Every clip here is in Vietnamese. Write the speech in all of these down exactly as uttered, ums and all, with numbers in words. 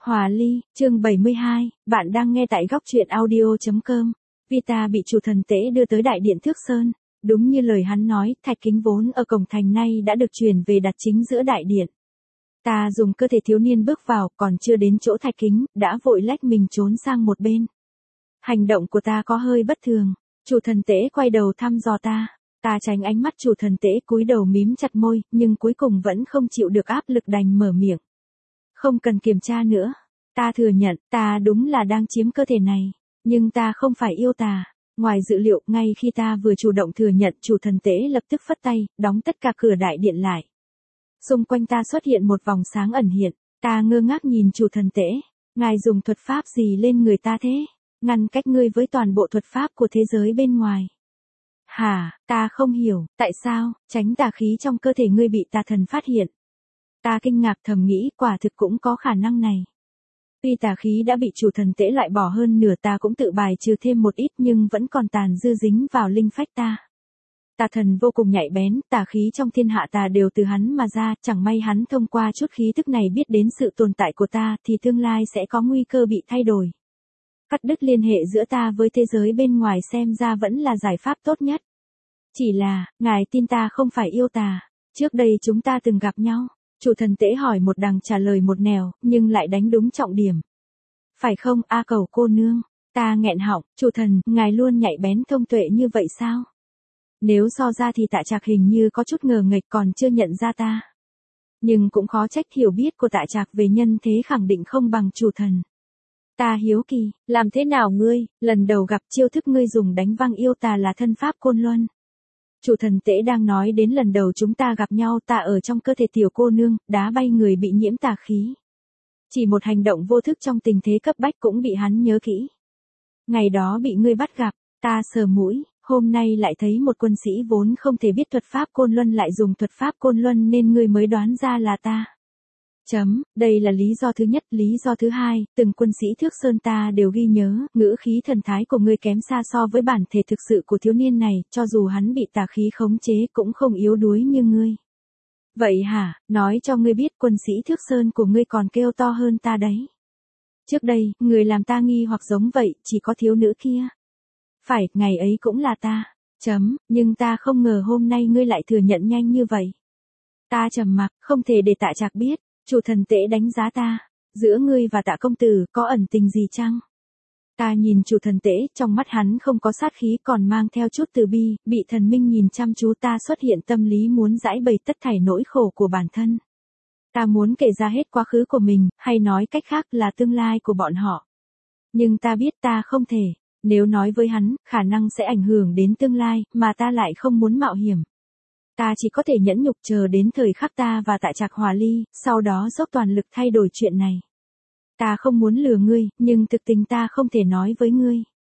Hòa ly, chương bảy mươi hai, bạn đang nghe tại góc truyện audio chấm com. Vita bị chủ thần tế đưa tới đại điện Thước Sơn. Đúng như lời hắn nói, thạch kính vốn ở cổng thành nay đã được chuyển về đặt chính giữa đại điện. Ta dùng cơ thể thiếu niên bước vào, còn chưa đến chỗ thạch kính, đã vội lách mình trốn sang một bên. Hành động của ta có hơi bất thường. Chủ thần tế quay đầu thăm dò ta. Ta tránh ánh mắt chủ thần tế, cúi đầu mím chặt môi, nhưng cuối cùng vẫn không chịu được áp lực đành mở miệng. Không cần kiểm tra nữa. Ta thừa nhận, ta đúng là đang chiếm cơ thể này. Nhưng ta không phải yêu tà. Ngoài dự liệu, ngay khi ta vừa chủ động thừa nhận, chủ thần tế lập tức phất tay, đóng tất cả cửa đại điện lại. Xung quanh ta xuất hiện một vòng sáng ẩn hiện. Ta ngơ ngác nhìn chủ thần tế. Ngài dùng thuật pháp gì lên người ta thế? Ngăn cách ngươi với toàn bộ thuật pháp của thế giới bên ngoài. Hả, ta không hiểu, tại sao, tránh tà khí trong cơ thể ngươi bị tà thần phát hiện. Ta kinh ngạc thầm nghĩ, quả thực cũng có khả năng này. Tuy tà khí đã bị chủ thần tế loại bỏ hơn nửa, ta cũng tự bài trừ thêm một ít, nhưng vẫn còn tàn dư dính vào linh phách ta. Tà thần vô cùng nhạy bén, tà khí trong thiên hạ ta đều từ hắn mà ra, chẳng may hắn thông qua chút khí tức này biết đến sự tồn tại của ta, thì tương lai sẽ có nguy cơ bị thay đổi. Cắt đứt liên hệ giữa ta với thế giới bên ngoài xem ra vẫn là giải pháp tốt nhất. Chỉ là, ngài tin ta không phải yêu tà. Trước đây chúng ta từng gặp nhau. Chủ thần tế hỏi một đằng trả lời một nẻo, nhưng lại đánh đúng trọng điểm. Phải không, A Cầu cô nương? Ta nghẹn họng, chủ thần, ngài luôn nhạy bén thông tuệ như vậy sao? Nếu so ra thì Tạ Trạc hình như có chút ngờ nghệch, còn chưa nhận ra ta. Nhưng cũng khó trách, hiểu biết của Tạ Trạc về nhân thế khẳng định không bằng chủ thần. Ta hiếu kỳ, làm thế nào ngươi, lần đầu gặp chiêu thức ngươi dùng đánh văng yêu tà là thân pháp Côn Luân. Chủ thần tế đang nói đến lần đầu chúng ta gặp nhau, ta ở trong cơ thể tiểu cô nương, đá bay người bị nhiễm tà khí. Chỉ một hành động vô thức trong tình thế cấp bách cũng bị hắn nhớ kỹ. Ngày đó bị ngươi bắt gặp, ta sờ mũi, hôm nay lại thấy một quân sĩ vốn không thể biết thuật pháp Côn Luân lại dùng thuật pháp Côn Luân nên ngươi mới đoán ra là ta. Chấm, đây là lý do thứ nhất. Lý do thứ hai, từng quân sĩ Thước Sơn ta đều ghi nhớ, ngữ khí thần thái của ngươi kém xa so với bản thể thực sự của thiếu niên này, cho dù hắn bị tà khí khống chế cũng không yếu đuối như ngươi. Vậy hả, nói cho ngươi biết quân sĩ Thước Sơn của ngươi còn kêu to hơn ta đấy. Trước đây, người làm ta nghi hoặc giống vậy, chỉ có thiếu nữ kia. Phải, ngày ấy cũng là ta. Chấm, nhưng ta không ngờ hôm nay ngươi lại thừa nhận nhanh như vậy. Ta trầm mặc, không thể để Tạ Trạc biết. Chủ thần tế đánh giá ta, giữa ngươi và Tạ công tử có ẩn tình gì chăng? Ta nhìn chủ thần tế, trong mắt hắn không có sát khí, còn mang theo chút từ bi, bị thần minh nhìn chăm chú ta xuất hiện tâm lý muốn giải bày tất thảy nỗi khổ của bản thân. Ta muốn kể ra hết quá khứ của mình, hay nói cách khác là tương lai của bọn họ. Nhưng ta biết ta không thể, nếu nói với hắn, khả năng sẽ ảnh hưởng đến tương lai, mà ta lại không muốn mạo hiểm. Ta chỉ có thể nhẫn nhục chờ đến thời khắc ta và Tạ Trạc hòa ly, sau đó dốc toàn lực thay đổi chuyện này. Ta không muốn lừa ngươi, nhưng thực tình ta không thể nói với ngươi.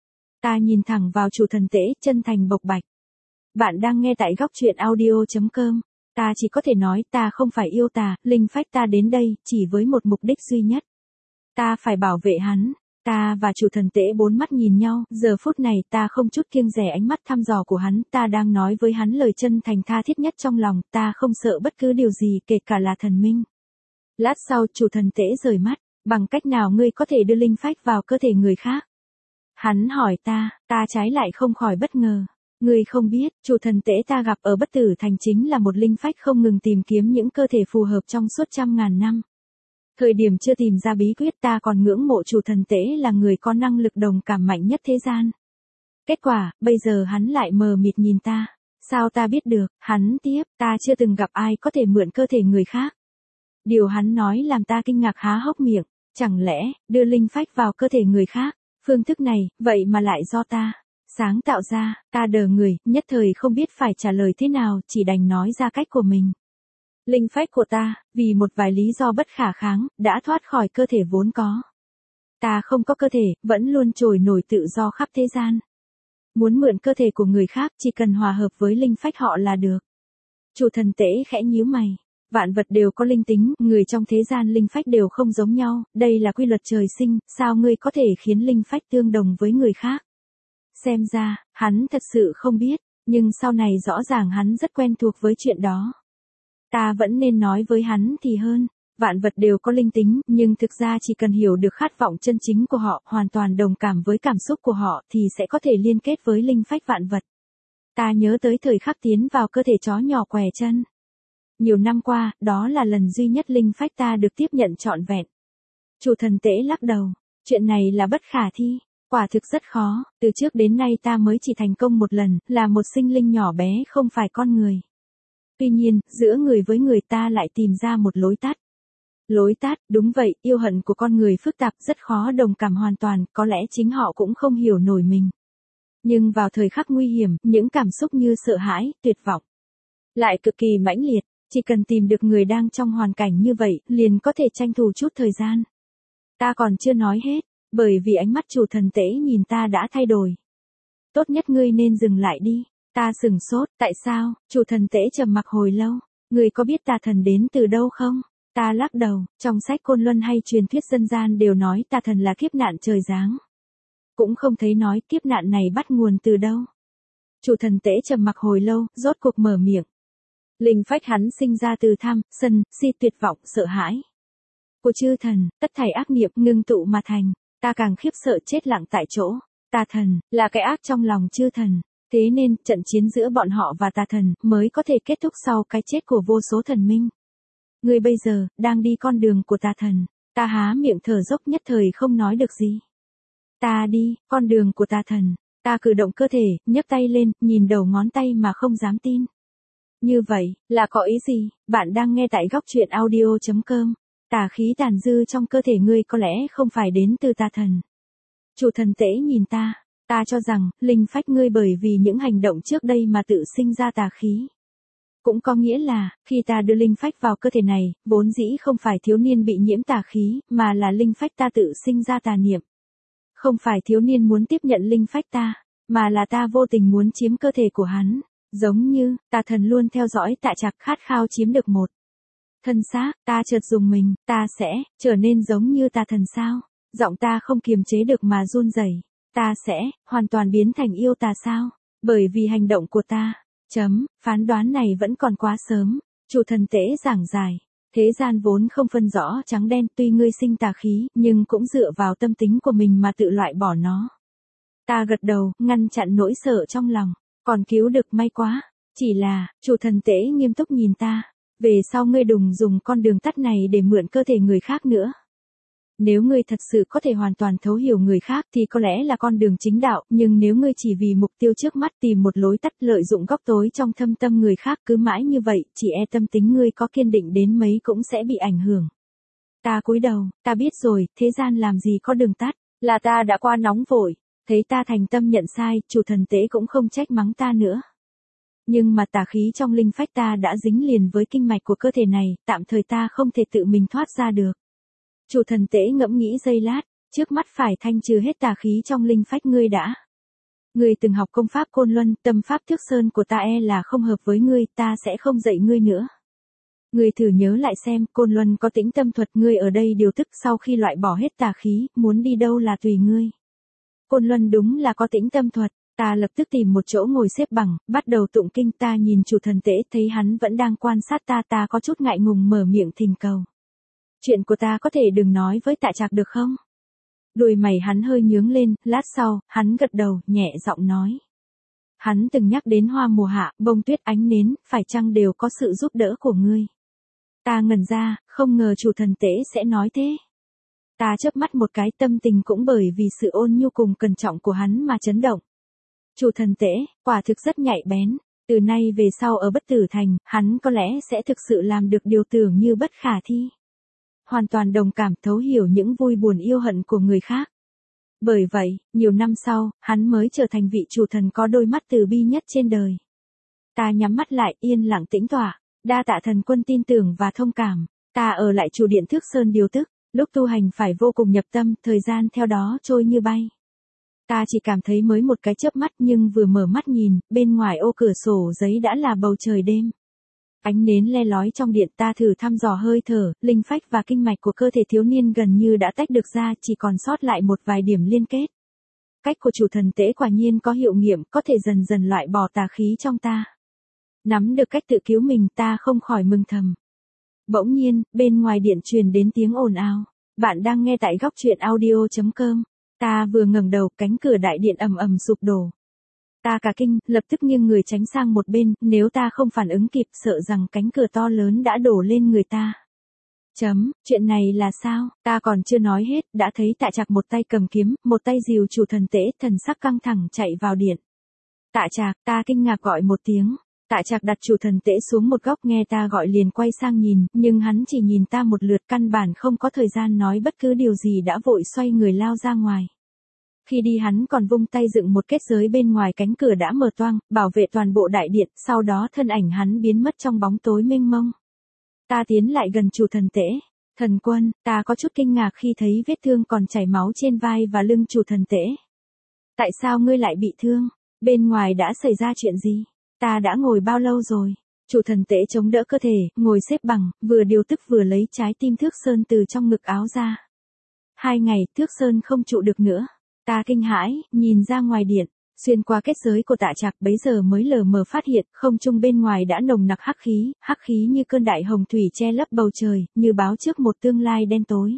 Ta nhìn thẳng vào chủ thần tế, chân thành bộc bạch. Bạn đang nghe tại góc truyện audio chấm com. Ta chỉ có thể nói ta không phải yêu tà, linh phách ta đến đây, chỉ với một mục đích duy nhất. Ta phải bảo vệ hắn. Ta và chủ thần tế bốn mắt nhìn nhau, giờ phút này ta không chút kiêng dè ánh mắt thăm dò của hắn, ta đang nói với hắn lời chân thành tha thiết nhất trong lòng, ta không sợ bất cứ điều gì, kể cả là thần minh. Lát sau chủ thần tế rời mắt, bằng cách nào ngươi có thể đưa linh phách vào cơ thể người khác? Hắn hỏi ta, ta trái lại không khỏi bất ngờ. Ngươi không biết, chủ thần tế ta gặp ở Bất Tử Thành chính là một linh phách không ngừng tìm kiếm những cơ thể phù hợp trong suốt trăm ngàn năm. Thời điểm chưa tìm ra bí quyết, ta còn ngưỡng mộ chủ thần tế là người có năng lực đồng cảm mạnh nhất thế gian. Kết quả, bây giờ hắn lại mờ mịt nhìn ta. Sao ta biết được? Hắn tiếp, ta chưa từng gặp ai có thể mượn cơ thể người khác. Điều hắn nói làm ta kinh ngạc há hốc miệng. Chẳng lẽ, đưa linh phách vào cơ thể người khác, phương thức này, vậy mà lại do ta sáng tạo ra? Ta đờ người, nhất thời không biết phải trả lời thế nào, chỉ đành nói ra cách của mình. Linh phách của ta, vì một vài lý do bất khả kháng, đã thoát khỏi cơ thể vốn có. Ta không có cơ thể, vẫn luôn trồi nổi tự do khắp thế gian. Muốn mượn cơ thể của người khác, chỉ cần hòa hợp với linh phách họ là được. Chủ thần tế khẽ nhíu mày. Vạn vật đều có linh tính, người trong thế gian linh phách đều không giống nhau, đây là quy luật trời sinh, sao ngươi có thể khiến linh phách tương đồng với người khác? Xem ra, hắn thật sự không biết, nhưng sau này rõ ràng hắn rất quen thuộc với chuyện đó. Ta vẫn nên nói với hắn thì hơn. Vạn vật đều có linh tính, nhưng thực ra chỉ cần hiểu được khát vọng chân chính của họ, hoàn toàn đồng cảm với cảm xúc của họ thì sẽ có thể liên kết với linh phách vạn vật. Ta nhớ tới thời khắc tiến vào cơ thể chó nhỏ què chân. Nhiều năm qua, đó là lần duy nhất linh phách ta được tiếp nhận trọn vẹn. Chủ thần Tế lắc đầu, chuyện này là bất khả thi, quả thực rất khó, từ trước đến nay ta mới chỉ thành công một lần, là một sinh linh nhỏ bé không phải con người. Tuy nhiên, giữa người với người ta lại tìm ra một lối tắt. Lối tắt, đúng vậy, yêu hận của con người phức tạp rất khó đồng cảm hoàn toàn, có lẽ chính họ cũng không hiểu nổi mình. Nhưng vào thời khắc nguy hiểm, những cảm xúc như sợ hãi, tuyệt vọng, lại cực kỳ mãnh liệt, chỉ cần tìm được người đang trong hoàn cảnh như vậy, liền có thể tranh thủ chút thời gian. Ta còn chưa nói hết, bởi vì ánh mắt chủ thần Tế nhìn ta đã thay đổi. Tốt nhất ngươi nên dừng lại đi. Ta sửng sốt, tại sao? Chủ thần Tế trầm mặc hồi lâu. Ngươi có biết tà thần đến từ đâu không? Ta lắc đầu, trong sách Côn Luân hay truyền thuyết dân gian đều nói tà thần là kiếp nạn trời giáng. Cũng không thấy nói kiếp nạn này bắt nguồn từ đâu. Chủ thần Tế trầm mặc hồi lâu, rốt cuộc mở miệng. Linh phách hắn sinh ra từ tham, sân, si, tuyệt vọng, sợ hãi của chư thần, tất thảy ác niệm ngưng tụ mà thành. Ta càng khiếp sợ chết lặng tại chỗ. Tà thần là cái ác trong lòng chư thần. Thế nên, trận chiến giữa bọn họ và tà thần mới có thể kết thúc sau cái chết của vô số thần minh. Ngươi bây giờ đang đi con đường của tà thần. Ta há miệng thở dốc nhất thời không nói được gì. Ta đi con đường của tà thần. Ta cử động cơ thể, nhấc tay lên, nhìn đầu ngón tay mà không dám tin. Như vậy, là có ý gì? Bạn đang nghe tại góc truyện audio chấm com. Tà khí tàn dư trong cơ thể ngươi có lẽ không phải đến từ tà thần. Chủ thần Tế nhìn ta. Ta cho rằng, linh phách ngươi bởi vì những hành động trước đây mà tự sinh ra tà khí. Cũng có nghĩa là, khi ta đưa linh phách vào cơ thể này, vốn dĩ không phải thiếu niên bị nhiễm tà khí, mà là linh phách ta tự sinh ra tà niệm. Không phải thiếu niên muốn tiếp nhận linh phách ta, mà là ta vô tình muốn chiếm cơ thể của hắn. Giống như, tà thần luôn theo dõi Tạ Trạc khát khao chiếm được một thân xác, ta chợt dùng mình, ta sẽ trở nên giống như tà thần sao? Giọng ta không kiềm chế được mà run rẩy. Ta sẽ hoàn toàn biến thành yêu tà sao? Bởi vì hành động của ta. Chấm, phán đoán này vẫn còn quá sớm. Chủ thần Tế giảng giải. Thế gian vốn không phân rõ trắng đen, tuy ngươi sinh tà khí, nhưng cũng dựa vào tâm tính của mình mà tự loại bỏ nó. Ta gật đầu, ngăn chặn nỗi sợ trong lòng. Còn cứu được may quá. Chỉ là, chủ thần Tế nghiêm túc nhìn ta. Về sau ngươi đừng dùng con đường tắt này để mượn cơ thể người khác nữa. Nếu ngươi thật sự có thể hoàn toàn thấu hiểu người khác thì có lẽ là con đường chính đạo, nhưng nếu ngươi chỉ vì mục tiêu trước mắt tìm một lối tắt lợi dụng góc tối trong thâm tâm người khác cứ mãi như vậy, chỉ e tâm tính ngươi có kiên định đến mấy cũng sẽ bị ảnh hưởng. Ta cúi đầu, ta biết rồi, thế gian làm gì có đường tắt, là ta đã qua nóng vội, thấy ta thành tâm nhận sai, chủ thần Tế cũng không trách mắng ta nữa. Nhưng mà tà khí trong linh phách ta đã dính liền với kinh mạch của cơ thể này, tạm thời ta không thể tự mình thoát ra được. Chủ thần Tế ngẫm nghĩ giây lát, trước mắt phải thanh trừ hết tà khí trong linh phách ngươi đã. Ngươi từng học công pháp Côn Luân, tâm pháp Thước Sơn của ta e là không hợp với ngươi, ta sẽ không dạy ngươi nữa. Ngươi thử nhớ lại xem, Côn Luân có tĩnh tâm thuật, ngươi ở đây điều tức sau khi loại bỏ hết tà khí, muốn đi đâu là tùy ngươi. Côn Luân đúng là có tĩnh tâm thuật, ta lập tức tìm một chỗ ngồi xếp bằng, bắt đầu tụng kinh. Ta nhìn chủ thần Tế, thấy hắn vẫn đang quan sát ta, ta có chút ngại ngùng mở miệng thỉnh cầu. Chuyện của ta có thể đừng nói với Tạ Trạc được không? Đôi mày hắn hơi nhướng lên, lát sau, hắn gật đầu, nhẹ giọng nói. Hắn từng nhắc đến hoa mùa hạ, bông tuyết, ánh nến, phải chăng đều có sự giúp đỡ của ngươi? Ta ngẩn ra, không ngờ chủ thần Tế sẽ nói thế. Ta chớp mắt một cái, tâm tình cũng bởi vì sự ôn nhu cùng cẩn trọng của hắn mà chấn động. Chủ thần Tế, quả thực rất nhạy bén. Từ nay về sau ở Bất Tử Thành, hắn có lẽ sẽ thực sự làm được điều tưởng như bất khả thi. Hoàn toàn đồng cảm, thấu hiểu những vui buồn yêu hận của người khác. Bởi vậy, nhiều năm sau, hắn mới trở thành vị chủ thần có đôi mắt từ bi nhất trên đời. Ta nhắm mắt lại, yên lặng tĩnh tọa, đa tạ thần quân tin tưởng và thông cảm. Ta ở lại chủ điện Thước Sơn điều tức, lúc tu hành phải vô cùng nhập tâm, thời gian theo đó trôi như bay. Ta chỉ cảm thấy mới một cái chớp mắt, nhưng vừa mở mắt nhìn, bên ngoài ô cửa sổ giấy đã là bầu trời đêm. Ánh nến le lói trong điện, ta thử thăm dò hơi thở, linh phách và kinh mạch của cơ thể thiếu niên gần như đã tách được ra, chỉ còn sót lại một vài điểm liên kết. Cách của chủ thần Tế quả nhiên có hiệu nghiệm, có thể dần dần loại bỏ tà khí trong ta. Nắm được cách tự cứu mình, ta không khỏi mừng thầm. Bỗng nhiên, bên ngoài điện truyền đến tiếng ồn ào. Bạn đang nghe tại góc truyện audio chấm com. Ta vừa ngẩng đầu, cánh cửa đại điện ầm ầm sụp đổ. Ta cả kinh, lập tức nghiêng người tránh sang một bên, nếu ta không phản ứng kịp sợ rằng cánh cửa to lớn đã đổ lên người ta. Chấm, chuyện này là sao? Ta còn chưa nói hết, đã thấy Tạ Trạc một tay cầm kiếm, một tay dìu chủ thần tễ, thần sắc căng thẳng chạy vào điện. Tạ Trạc, ta kinh ngạc gọi một tiếng. Tạ Trạc đặt chủ thần tễ xuống một góc, nghe ta gọi liền quay sang nhìn, nhưng hắn chỉ nhìn ta một lượt, căn bản không có thời gian nói bất cứ điều gì đã vội xoay người lao ra ngoài. Khi đi hắn còn vung tay dựng một kết giới bên ngoài cánh cửa đã mở toang, bảo vệ toàn bộ đại điện, sau đó thân ảnh hắn biến mất trong bóng tối mênh mông. Ta tiến lại gần chủ thần tễ. Thần quân, ta có chút kinh ngạc khi thấy vết thương còn chảy máu trên vai và lưng chủ thần tễ. Tại sao ngươi lại bị thương? Bên ngoài đã xảy ra chuyện gì? Ta đã ngồi bao lâu rồi? Chủ thần tễ chống đỡ cơ thể, ngồi xếp bằng, vừa điều tức vừa lấy trái tim Thước Sơn từ trong ngực áo ra. Hai ngày, Thước Sơn không trụ được nữa. Ta kinh hãi, nhìn ra ngoài điện, xuyên qua kết giới của Tạ Trạc bấy giờ mới lờ mờ phát hiện, không trung bên ngoài đã nồng nặc hắc khí, hắc khí như cơn đại hồng thủy che lấp bầu trời, như báo trước một tương lai đen tối.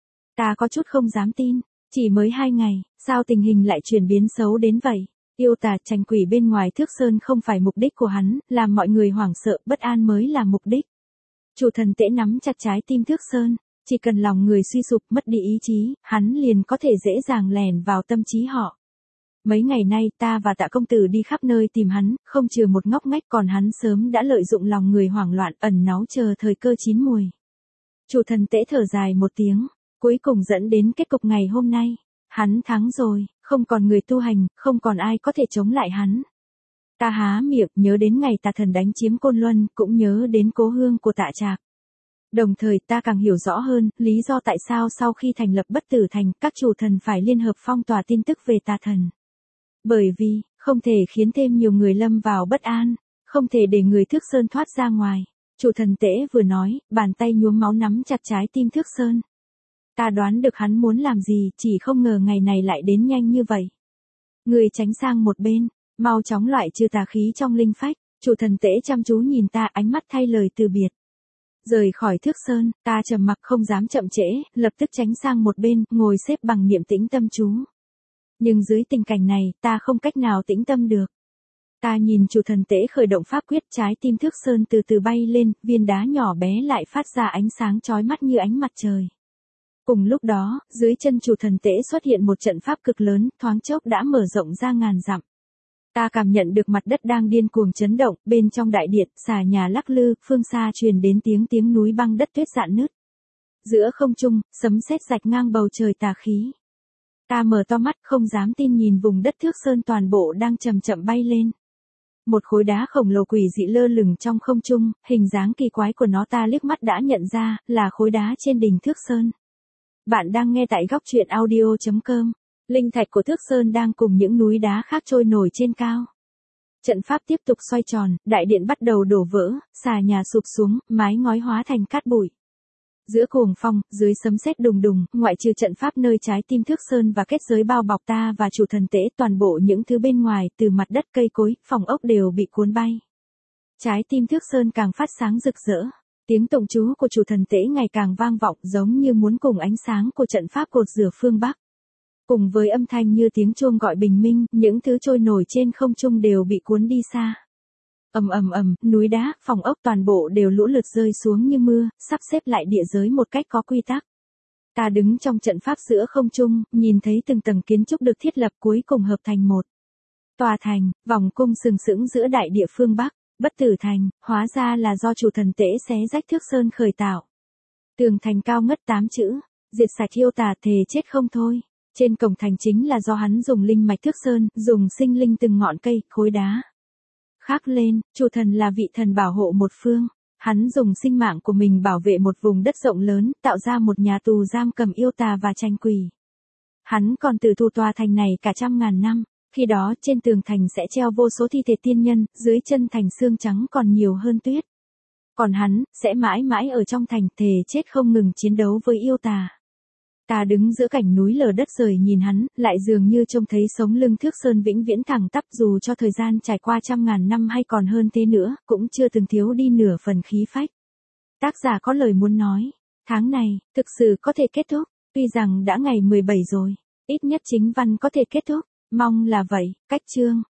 Ta có chút không dám tin, chỉ mới hai ngày, sao tình hình lại chuyển biến xấu đến vậy? Yêu tà tranh quỷ bên ngoài Thước Sơn không phải mục đích của hắn, làm mọi người hoảng sợ, bất an mới là mục đích. Chủ thần tễ nắm chặt trái tim Thước Sơn. Chỉ cần lòng người suy sụp mất đi ý chí, hắn liền có thể dễ dàng lèn vào tâm trí họ. Mấy ngày nay ta và Tạ công tử đi khắp nơi tìm hắn, không trừ một ngóc ngách, còn hắn sớm đã lợi dụng lòng người hoảng loạn ẩn náu chờ thời cơ chín mùi. Chủ thần tễ thở dài một tiếng, cuối cùng dẫn đến kết cục ngày hôm nay. Hắn thắng rồi, không còn người tu hành, không còn ai có thể chống lại hắn. Ta há miệng nhớ đến ngày Tà thần đánh chiếm Côn Luân, cũng nhớ đến cố hương của Tạ Trạc. Đồng thời ta càng hiểu rõ hơn, lý do tại sao sau khi thành lập Bất Tử Thành, các chủ thần phải liên hợp phong tỏa tin tức về tà thần. Bởi vì, không thể khiến thêm nhiều người lâm vào bất an, không thể để người Thước Sơn thoát ra ngoài. Chủ thần tễ vừa nói, bàn tay nhuốm máu nắm chặt trái tim Thước Sơn. Ta đoán được hắn muốn làm gì, chỉ không ngờ ngày này lại đến nhanh như vậy. Người tránh sang một bên, mau chóng loại trừ tà khí trong linh phách. Chủ thần tễ chăm chú nhìn ta, ánh mắt thay lời từ biệt. Rời khỏi Thước Sơn, ta trầm mặc không dám chậm trễ, lập tức tránh sang một bên, ngồi xếp bằng niệm tĩnh tâm chú. Nhưng dưới tình cảnh này, ta không cách nào tĩnh tâm được. Ta nhìn chủ thần tễ khởi động pháp quyết, trái tim Thước Sơn từ từ bay lên, viên đá nhỏ bé lại phát ra ánh sáng chói mắt như ánh mặt trời. Cùng lúc đó, dưới chân chủ thần tễ xuất hiện một trận pháp cực lớn, thoáng chốc đã mở rộng ra ngàn dặm. Ta cảm nhận được mặt đất đang điên cuồng chấn động, bên trong đại điện, xà nhà lắc lư, phương xa truyền đến tiếng tiếng núi băng đất tuyết rạn nứt. Giữa không trung, sấm sét rạch ngang bầu trời tà khí. Ta mở to mắt không dám tin nhìn vùng đất Thước Sơn toàn bộ đang chậm chậm bay lên. Một khối đá khổng lồ quỷ dị lơ lửng trong không trung, hình dáng kỳ quái của nó ta liếc mắt đã nhận ra, là khối đá trên đỉnh Thước Sơn. Bạn đang nghe tại góc truyện audio chấm com. Linh thạch của Thước Sơn đang cùng những núi đá khác trôi nổi trên cao. Trận pháp tiếp tục xoay tròn, đại điện bắt đầu đổ vỡ, xà nhà sụp xuống, mái ngói hóa thành cát bụi. Giữa cuồng phong, dưới sấm sét đùng đùng, ngoại trừ trận pháp nơi trái tim Thước Sơn và kết giới bao bọc ta và chủ thần tễ, toàn bộ những thứ bên ngoài, từ mặt đất, cây cối, phòng ốc đều bị cuốn bay. Trái tim Thước Sơn càng phát sáng rực rỡ. Tiếng tụng chú của chủ thần tễ ngày càng vang vọng, giống như muốn cùng ánh sáng của trận pháp cột rửa phương Bắc. Cùng với âm thanh như tiếng chuông gọi bình minh, những thứ trôi nổi trên không trung đều bị cuốn đi xa. Ầm ầm ầm, núi đá, phòng ốc toàn bộ đều lũ lượt rơi xuống như mưa, sắp xếp lại địa giới một cách có quy tắc. Ta đứng trong trận pháp giữa không trung, nhìn thấy từng tầng kiến trúc được thiết lập cuối cùng hợp thành một tòa thành, vòng cung sừng sững giữa đại địa phương Bắc. Bất Tử Thành, hóa ra là do chủ thần tễ xé rách Thước Sơn khởi tạo. Tường thành cao ngất tám chữ, diệt sạch yêu tà, thề chết không thôi. Trên cổng thành chính là do hắn dùng linh mạch Thước Sơn, dùng sinh linh từng ngọn cây, khối đá. Khắc lên, chủ thần là vị thần bảo hộ một phương. Hắn dùng sinh mạng của mình bảo vệ một vùng đất rộng lớn, tạo ra một nhà tù giam cầm yêu tà và tranh quỷ. Hắn còn tự tu tòa thành này cả trăm ngàn năm. Khi đó trên tường thành sẽ treo vô số thi thể tiên nhân, dưới chân thành xương trắng còn nhiều hơn tuyết. Còn hắn, sẽ mãi mãi ở trong thành, thề chết không ngừng chiến đấu với yêu tà. Ta đứng giữa cảnh núi lở đất rời nhìn hắn, lại dường như trông thấy sống lưng Thước Sơn vĩnh viễn thẳng tắp, dù cho thời gian trải qua trăm ngàn năm hay còn hơn thế nữa, cũng chưa từng thiếu đi nửa phần khí phách. Tác giả có lời muốn nói, tháng này, thực sự có thể kết thúc, tuy rằng đã ngày mười bảy rồi, ít nhất chính văn có thể kết thúc, mong là vậy, cách chương.